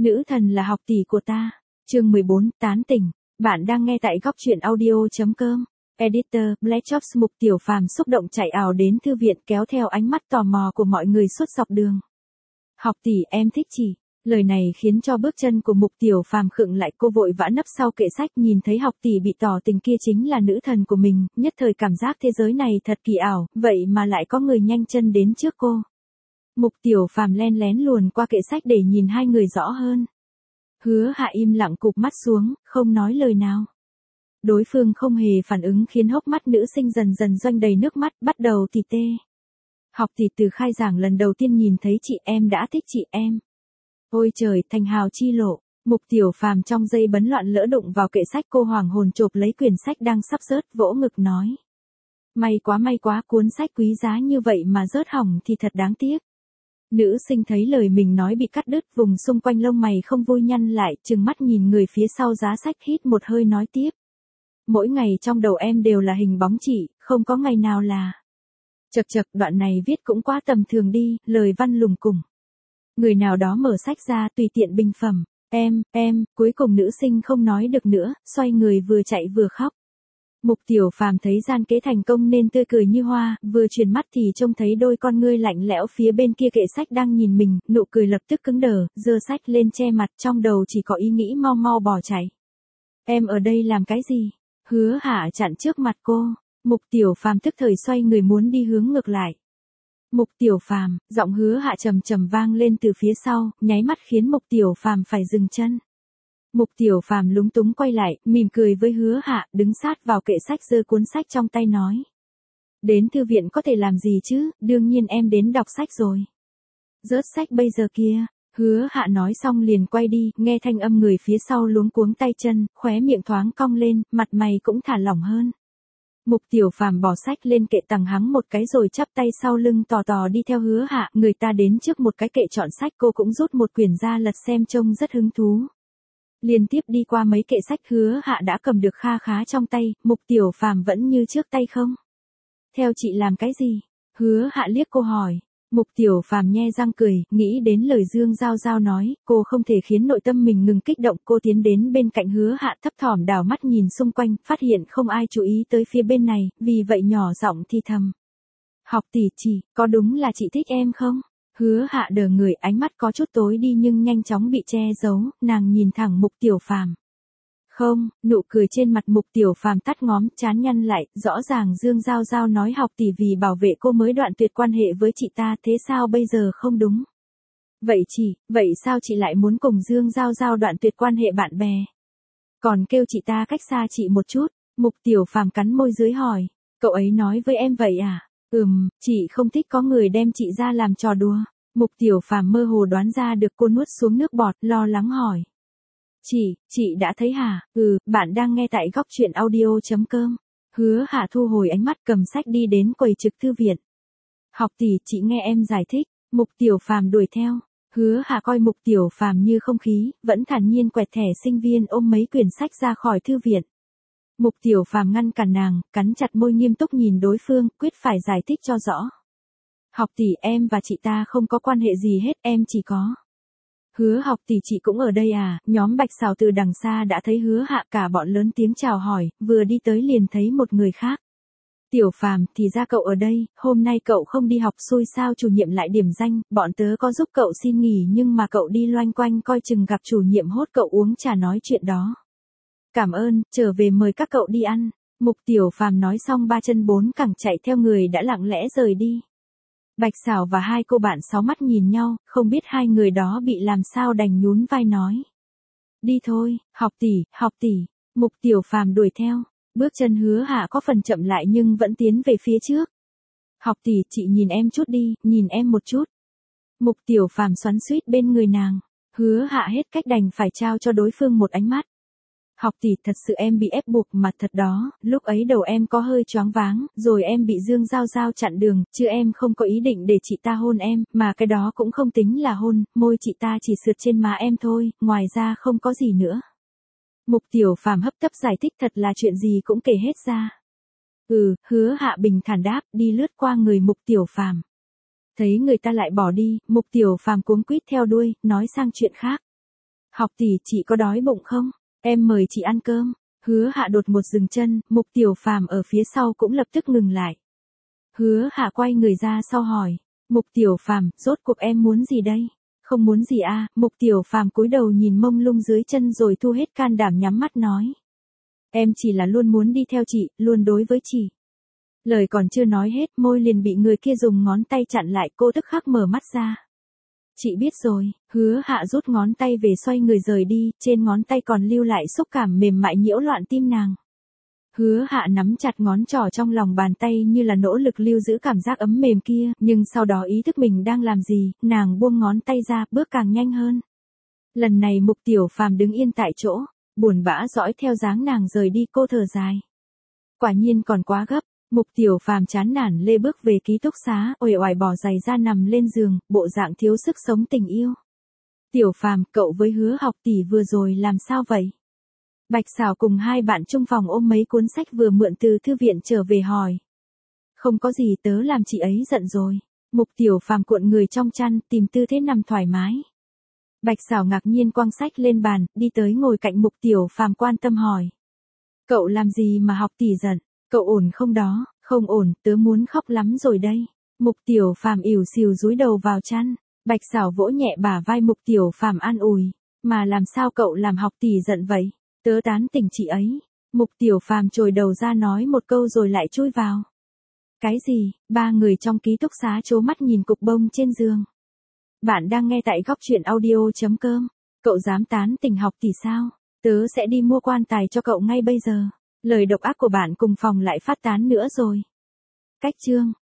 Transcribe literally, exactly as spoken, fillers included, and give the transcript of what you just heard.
Nữ thần là học tỷ của ta. Chương mười bốn, tán tỉnh. Bạn đang nghe tại góc truyện audio chấm com. Editor, Black Chops. Mục Tiểu Phàm xúc động chạy ào đến thư viện kéo theo ánh mắt tò mò của mọi người suốt dọc đường. Học tỷ, em thích chị. Lời này khiến cho bước chân của Mục Tiểu Phàm khựng lại, cô vội vã nấp sau kệ sách, nhìn thấy học tỷ bị tỏ tình kia chính là nữ thần của mình, nhất thời cảm giác thế giới này thật kỳ ảo, vậy mà lại có người nhanh chân đến trước cô. Mục Tiểu Phàm len lén luồn qua kệ sách để nhìn hai người rõ hơn. Hứa Hạ im lặng cụp mắt xuống, không nói lời nào. Đối phương không hề phản ứng khiến hốc mắt nữ sinh dần dần doanh đầy nước mắt, bắt đầu tì tê. Học tỷ, từ khai giảng lần đầu tiên nhìn thấy chị em đã thích chị em. Ôi trời, thành hào chi lộ. Mục Tiểu Phàm trong giây bấn loạn lỡ đụng vào kệ sách, cô hoàng hồn chộp lấy quyển sách đang sắp rớt, vỗ ngực nói. May quá may quá, cuốn sách quý giá như vậy mà rớt hỏng thì thật đáng tiếc. Nữ sinh thấy lời mình nói bị cắt đứt, vùng xung quanh lông mày không vui nhăn lại, trừng mắt nhìn người phía sau giá sách, hít một hơi nói tiếp. Mỗi ngày trong đầu em đều là hình bóng chị, không có ngày nào là. Chật chật, đoạn này viết cũng quá tầm thường đi, lời văn lùng củng. Người nào đó mở sách ra tùy tiện bình phẩm. Em, em, cuối cùng nữ sinh không nói được nữa, xoay người vừa chạy vừa khóc. Mục Tiểu Phàm thấy gian kế thành công nên tươi cười như hoa, vừa chuyển mắt thì trông thấy đôi con ngươi lạnh lẽo phía bên kia kệ sách đang nhìn mình, nụ cười lập tức cứng đờ, giơ sách lên che mặt, trong đầu chỉ có ý nghĩ mau mau bỏ chạy. Em ở đây làm cái gì? Hứa Hạ chặn trước mặt cô. Mục Tiểu Phàm tức thời xoay người muốn đi hướng ngược lại. Mục Tiểu Phàm, giọng Hứa Hạ trầm trầm vang lên từ phía sau, nháy mắt khiến Mục Tiểu Phàm phải dừng chân. Mục Tiểu Phàm lúng túng quay lại, mỉm cười với Hứa Hạ, đứng sát vào kệ sách, giơ cuốn sách trong tay nói. Đến thư viện có thể làm gì chứ, đương nhiên em đến đọc sách rồi. Rớt sách bây giờ kia. Hứa Hạ nói xong liền quay đi, nghe thanh âm người phía sau luống cuống tay chân, khóe miệng thoáng cong lên, mặt mày cũng thả lỏng hơn. Mục Tiểu Phàm bỏ sách lên kệ, tằng hắng một cái rồi chắp tay sau lưng tò tò đi theo Hứa Hạ, người ta đến trước một cái kệ chọn sách, cô cũng rút một quyển ra lật xem, trông rất hứng thú. Liên tiếp đi qua mấy kệ sách, Hứa Hạ đã cầm được kha khá trong tay, Mục Tiểu Phàm vẫn như trước tay không. Theo chị làm cái gì? Hứa Hạ liếc cô hỏi. Mục Tiểu Phàm nhe răng cười, nghĩ đến lời Dương Giao Giao nói, cô không thể khiến nội tâm mình ngừng kích động, cô tiến đến bên cạnh Hứa Hạ, thấp thỏm đảo mắt nhìn xung quanh, phát hiện không ai chú ý tới phía bên này, vì vậy nhỏ giọng thì thầm. Học tỷ, chị, có đúng là chị thích em không? Hứa Hạ đờ người, ánh mắt có chút tối đi nhưng nhanh chóng bị che giấu, nàng nhìn thẳng Mục Tiểu Phàm. Không, nụ cười trên mặt Mục Tiểu Phàm tắt ngóm, chán nhăn lại, rõ ràng Dương Giao Giao nói học tỷ vì bảo vệ cô mới đoạn tuyệt quan hệ với chị ta, thế sao bây giờ không đúng? Vậy chị, vậy sao chị lại muốn cùng Dương Giao Giao đoạn tuyệt quan hệ bạn bè? Còn kêu chị ta cách xa chị một chút, Mục Tiểu Phàm cắn môi dưới hỏi, cậu ấy nói với em vậy à? Ừm, chị không thích có người đem chị ra làm trò đùa. Mục Tiểu Phàm mơ hồ đoán ra được, cô nuốt xuống nước bọt, lo lắng hỏi. Chị, chị đã thấy hả? Ừ, bạn đang nghe tại góc truyện audio chấm com. Hứa Hạ thu hồi ánh mắt, cầm sách đi đến quầy trực thư viện. Học tỷ, chị nghe em giải thích. Mục Tiểu Phàm đuổi theo. Hứa Hạ coi Mục Tiểu Phàm như không khí, vẫn thản nhiên quẹt thẻ sinh viên ôm mấy quyển sách ra khỏi thư viện. Mục Tiểu Phàm ngăn cản nàng, cắn chặt môi nghiêm túc nhìn đối phương, quyết phải giải thích cho rõ. Học tỷ, em và chị ta không có quan hệ gì hết, em chỉ có. Hứa học tỷ, chị cũng ở đây à? Nhóm Bạch Xào từ đằng xa đã thấy Hứa Hạ, cả bọn lớn tiếng chào hỏi, vừa đi tới liền thấy một người khác. Tiểu Phàm, thì ra cậu ở đây, hôm nay cậu không đi học xui sao? Chủ nhiệm lại điểm danh, bọn tớ có giúp cậu xin nghỉ nhưng mà cậu đi loanh quanh, coi chừng gặp chủ nhiệm hốt cậu uống trà nói chuyện đó. Cảm ơn, trở về mời các cậu đi ăn. Mục Tiểu Phàm nói xong ba chân bốn cẳng chạy theo người đã lặng lẽ rời đi. Bạch Xảo và hai cô bạn sáu mắt nhìn nhau, không biết hai người đó bị làm sao đành nhún vai nói. Đi thôi, học tỷ, học tỷ. Mục Tiểu Phàm đuổi theo, bước chân Hứa Hạ có phần chậm lại nhưng vẫn tiến về phía trước. Học tỷ, chị nhìn em chút đi, nhìn em một chút. Mục Tiểu Phàm xoắn xuýt bên người nàng. Hứa Hạ hết cách đành phải trao cho đối phương một ánh mắt. Học tỷ, thật sự em bị ép buộc mà thật đó, lúc ấy đầu em có hơi choáng váng, rồi em bị Dương Giao Giao chặn đường, chứ em không có ý định để chị ta hôn em, mà cái đó cũng không tính là hôn, môi chị ta chỉ sượt trên má em thôi, ngoài ra không có gì nữa. Mục Tiểu Phàm hấp tấp giải thích, thật là chuyện gì cũng kể hết ra. Ừ, Hứa Hạ bình thản đáp, đi lướt qua người Mục Tiểu Phàm. Thấy người ta lại bỏ đi, Mục Tiểu Phàm cuống quýt theo đuôi, nói sang chuyện khác. Học tỷ, chị có đói bụng không? Em mời chị ăn cơm. Hứa Hạ đột một dừng chân, Mục Tiểu Phàm ở phía sau cũng lập tức ngừng lại. Hứa Hạ quay người ra sau hỏi, Mục Tiểu Phàm, rốt cuộc em muốn gì đây? Không muốn gì à? Mục Tiểu Phàm cúi đầu nhìn mông lung dưới chân rồi thu hết can đảm nhắm mắt nói. Em chỉ là luôn muốn đi theo chị, luôn đối với chị. Lời còn chưa nói hết, môi liền bị người kia dùng ngón tay chặn lại, cô tức khắc mở mắt ra. Chị biết rồi. Hứa Hạ rút ngón tay về xoay người rời đi, trên ngón tay còn lưu lại xúc cảm mềm mại nhiễu loạn tim nàng. Hứa Hạ nắm chặt ngón trỏ trong lòng bàn tay như là nỗ lực lưu giữ cảm giác ấm mềm kia, nhưng sau đó ý thức mình đang làm gì, nàng buông ngón tay ra, bước càng nhanh hơn. Lần này Mục Tiểu Phàm đứng yên tại chỗ, buồn bã dõi theo dáng nàng rời đi, cô thở dài. Quả nhiên còn quá gấp. Mục Tiểu Phàm chán nản lê bước về ký túc xá, uể oải bỏ giày ra nằm lên giường, bộ dạng thiếu sức sống tình yêu. Tiểu Phàm, cậu với Hứa học tỷ vừa rồi làm sao vậy? Bạch Xảo cùng hai bạn chung phòng ôm mấy cuốn sách vừa mượn từ thư viện trở về hỏi. Không có gì, tớ làm chị ấy giận rồi. Mục Tiểu Phàm cuộn người trong chăn, tìm tư thế nằm thoải mái. Bạch Xảo ngạc nhiên quăng sách lên bàn, đi tới ngồi cạnh Mục Tiểu Phàm quan tâm hỏi. Cậu làm gì mà học tỷ giận? Cậu ổn không đó? Không ổn, tớ muốn khóc lắm rồi đây. Mục Tiểu Phàm ỉu xìu dúi đầu vào chăn. Bạch Xảo vỗ nhẹ bả vai Mục Tiểu Phàm an ủi. Mà làm sao cậu làm học tỷ giận vậy? Tớ tán tỉnh chị ấy. Mục Tiểu Phàm chồi đầu ra nói một câu rồi lại chui vào. Cái gì? Ba người trong ký túc xá trố mắt nhìn cục bông trên giường. Bạn đang nghe tại góc truyện audio chấm com. Cậu dám tán tỉnh học tỷ sao? Tớ sẽ đi mua quan tài cho cậu ngay bây giờ. Lời độc ác của bạn cùng phòng lại phát tán nữa rồi. Cách chương